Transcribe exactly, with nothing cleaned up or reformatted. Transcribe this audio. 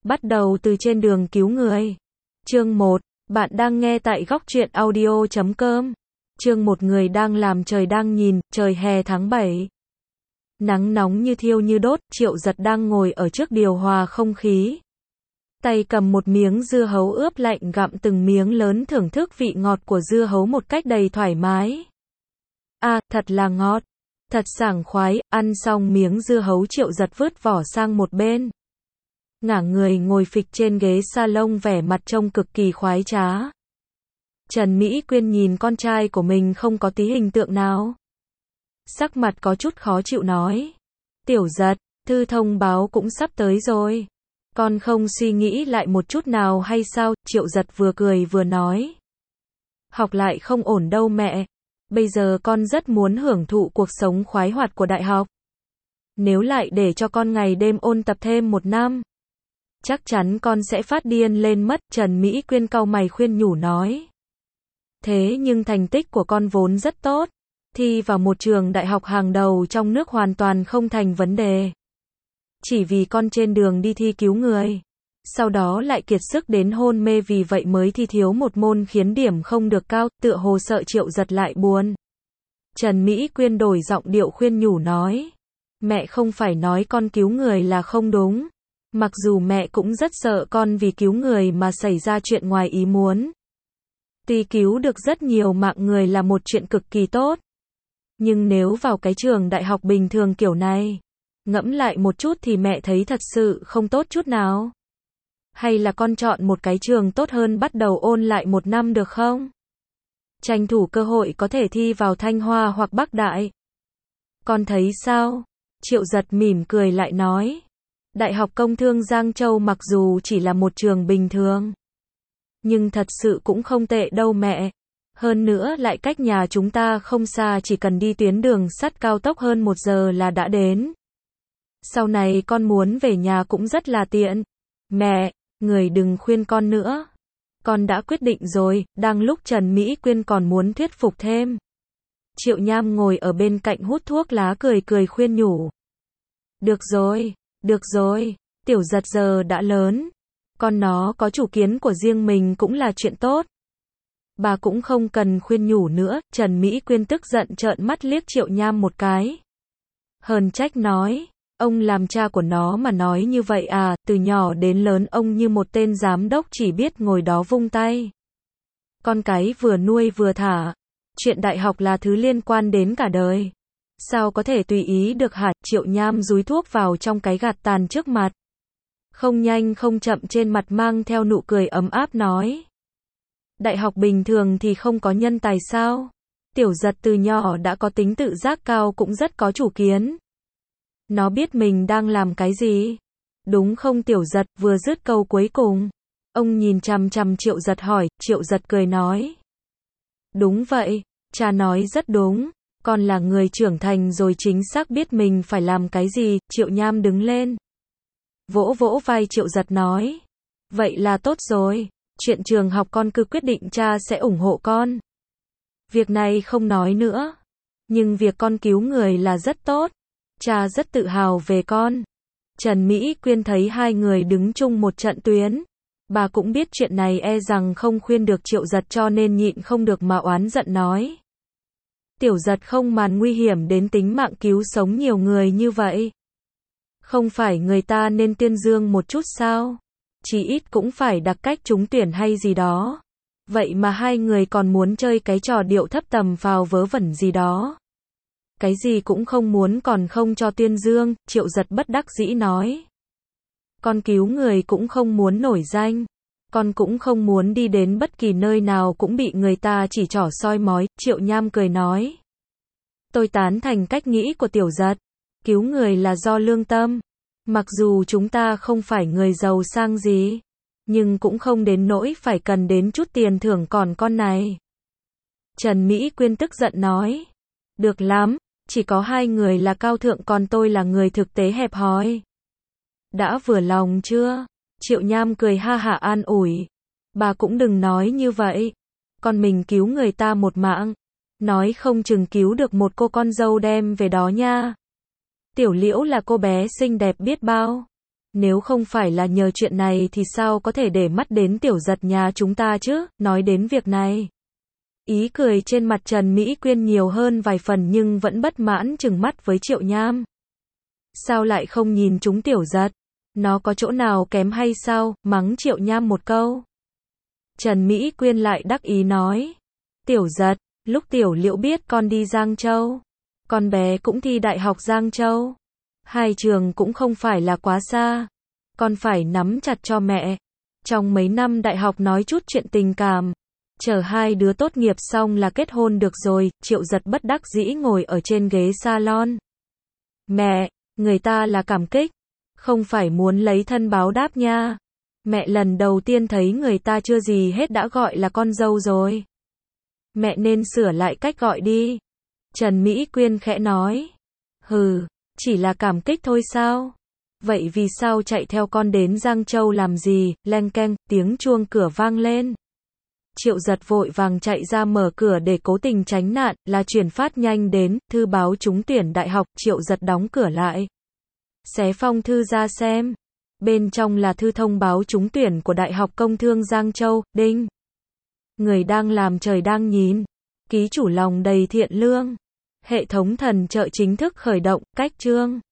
Bắt đầu từ trên đường cứu người. Chương một. Bạn đang nghe tại góc truyện audio chấm com. Chương một. Người đang làm trời đang nhìn, trời hè tháng bảy. Nắng nóng như thiêu như đốt, Triệu Giật đang ngồi ở trước điều hòa không khí. Tay cầm một miếng dưa hấu ướp lạnh gặm từng miếng lớn thưởng thức vị ngọt của dưa hấu một cách đầy thoải mái. À, thật là ngọt. Thật sảng khoái, ăn xong miếng dưa hấu Triệu Giật vứt vỏ sang một bên. Ngả người ngồi phịch trên ghế salon vẻ mặt trông cực kỳ khoái trá. Trần Mỹ Quyên nhìn con trai của mình không có tí hình tượng nào. Sắc mặt có chút khó chịu nói. Tiểu Giật, thư thông báo cũng sắp tới rồi. Con không suy nghĩ lại một chút nào hay sao? Triệu Giật vừa cười vừa nói. Học lại không ổn đâu mẹ. Bây giờ con rất muốn hưởng thụ cuộc sống khoái hoạt của đại học. Nếu lại để cho con ngày đêm ôn tập thêm một năm, chắc chắn con sẽ phát điên lên mất. Trần Mỹ Quyên cau mày khuyên nhủ nói. Thế nhưng thành tích của con vốn rất tốt. Thi vào một trường đại học hàng đầu trong nước hoàn toàn không thành vấn đề. Chỉ vì con trên đường đi thi cứu người, sau đó lại kiệt sức đến hôn mê, vì vậy mới thi thiếu một môn khiến điểm không được cao, tựa hồ sợ Triệu Giật lại buồn. Trần Mỹ Quyên đổi giọng điệu khuyên nhủ nói. Mẹ không phải nói con cứu người là không đúng. Mặc dù mẹ cũng rất sợ con vì cứu người mà xảy ra chuyện ngoài ý muốn. Tuy cứu được rất nhiều mạng người là một chuyện cực kỳ tốt. Nhưng nếu vào cái trường đại học bình thường kiểu này, ngẫm lại một chút thì mẹ thấy thật sự không tốt chút nào. Hay là con chọn một cái trường tốt hơn bắt đầu ôn lại một năm được không? Tranh thủ cơ hội có thể thi vào Thanh Hoa hoặc Bắc Đại. Con thấy sao? Triệu Giật mỉm cười lại nói. Đại học Công thương Giang Châu mặc dù chỉ là một trường bình thường, nhưng thật sự cũng không tệ đâu mẹ. Hơn nữa lại cách nhà chúng ta không xa, chỉ cần đi tuyến đường sắt cao tốc hơn một giờ là đã đến. Sau này con muốn về nhà cũng rất là tiện. Mẹ, người đừng khuyên con nữa. Con đã quyết định rồi. Đang lúc Trần Mỹ Quyên còn muốn thuyết phục thêm, Triệu Nham ngồi ở bên cạnh hút thuốc lá cười cười khuyên nhủ. Được rồi, được rồi, Tiểu Giật giờ đã lớn. Con nó có chủ kiến của riêng mình cũng là chuyện tốt. Bà cũng không cần khuyên nhủ nữa. Trần Mỹ Quyên tức giận trợn mắt liếc Triệu Nham một cái. Hờn trách nói. Ông làm cha của nó mà nói như vậy à? Từ nhỏ đến lớn ông như một tên giám đốc chỉ biết ngồi đó vung tay. Con cái vừa nuôi vừa thả. Chuyện đại học là thứ liên quan đến cả đời. Sao có thể tùy ý được hả? Triệu Nham dúi thuốc vào trong cái gạt tàn trước mặt. Không nhanh không chậm trên mặt mang theo nụ cười ấm áp nói. Đại học bình thường thì không có nhân tài sao? Tiểu Giật từ nhỏ đã có tính tự giác cao, cũng rất có chủ kiến. Nó biết mình đang làm cái gì. Đúng không Tiểu Giật? Vừa dứt câu cuối cùng, ông nhìn chằm chằm Triệu Giật hỏi. Triệu Giật cười nói. Đúng vậy, cha nói rất đúng. Con là người trưởng thành rồi, chính xác biết mình phải làm cái gì. Triệu Nham đứng lên, vỗ vỗ vai Triệu Giật nói. Vậy là tốt rồi. Chuyện trường học con cứ quyết định, cha sẽ ủng hộ con. Việc này không nói nữa. Nhưng việc con cứu người là rất tốt. Cha rất tự hào về con. Trần Mỹ Quyên thấy hai người đứng chung một trận tuyến. Bà cũng biết chuyện này e rằng không khuyên được Triệu Giật, cho nên nhịn không được mà oán giận nói. Tiểu Giật không màn nguy hiểm đến tính mạng cứu sống nhiều người như vậy. Không phải người ta nên tuyên dương một chút sao? Chỉ ít cũng phải đặc cách trúng tuyển hay gì đó. Vậy mà hai người còn muốn chơi cái trò điệu thấp tầm phào vớ vẩn gì đó. Cái gì cũng không muốn còn không cho tuyên dương. Triệu Giật bất đắc dĩ nói. Con cứu người cũng không muốn nổi danh. Con cũng không muốn đi đến bất kỳ nơi nào cũng bị người ta chỉ trỏ soi mói. Triệu Nham cười nói. Tôi tán thành cách nghĩ của Tiểu Giật. Cứu người là do lương tâm. Mặc dù chúng ta không phải người giàu sang gì, nhưng cũng không đến nỗi phải cần đến chút tiền thưởng còn con này. Trần Mỹ Quyên tức giận nói. Được lắm, chỉ có hai người là cao thượng, còn tôi là người thực tế hẹp hòi. Đã vừa lòng chưa? Triệu Nham cười ha hả an ủi. Bà cũng đừng nói như vậy. Con mình cứu người ta một mạng, nói không chừng cứu được một cô con dâu đem về đó nha. Tiểu Liễu là cô bé xinh đẹp biết bao. Nếu không phải là nhờ chuyện này thì sao có thể để mắt đến tiểu giật nhà chúng ta chứ, nói đến việc này. Ý cười trên mặt Trần Mỹ Quyên nhiều hơn vài phần nhưng vẫn bất mãn trừng mắt với Triệu Nham. Sao lại không nhìn chúng tiểu giật? Nó có chỗ nào kém hay sao? Mắng Triệu Nham một câu. Trần Mỹ Quyên lại đắc ý nói. Tiểu giật, lúc tiểu Liễu biết con đi Giang Châu. Con bé cũng thi đại học Giang Châu. Hai trường cũng không phải là quá xa. Con phải nắm chặt cho mẹ. Trong mấy năm đại học nói chút chuyện tình cảm. Chờ hai đứa tốt nghiệp xong là kết hôn được rồi. Triệu giật bất đắc dĩ ngồi ở trên ghế salon. Mẹ, người ta là cảm kích. Không phải muốn lấy thân báo đáp nha. Mẹ lần đầu tiên thấy người ta chưa gì hết đã gọi là con dâu rồi. Mẹ nên sửa lại cách gọi đi. Trần Mỹ Quyên khẽ nói. Hừ, chỉ là cảm kích thôi sao? Vậy vì sao chạy theo con đến Giang Châu làm gì? Leng keng, tiếng chuông cửa vang lên. Triệu giật vội vàng chạy ra mở cửa để cố tình tránh nạn, là chuyển phát nhanh đến, thư báo trúng tuyển đại học. Triệu giật đóng cửa lại. Xé phong thư ra xem. Bên trong là thư thông báo trúng tuyển của Đại học Công thương Giang Châu. Đinh. Người đang làm trời đang nhìn. Ký chủ lòng đầy thiện lương. Hệ thống thần trợ chính thức khởi động. Cách chương.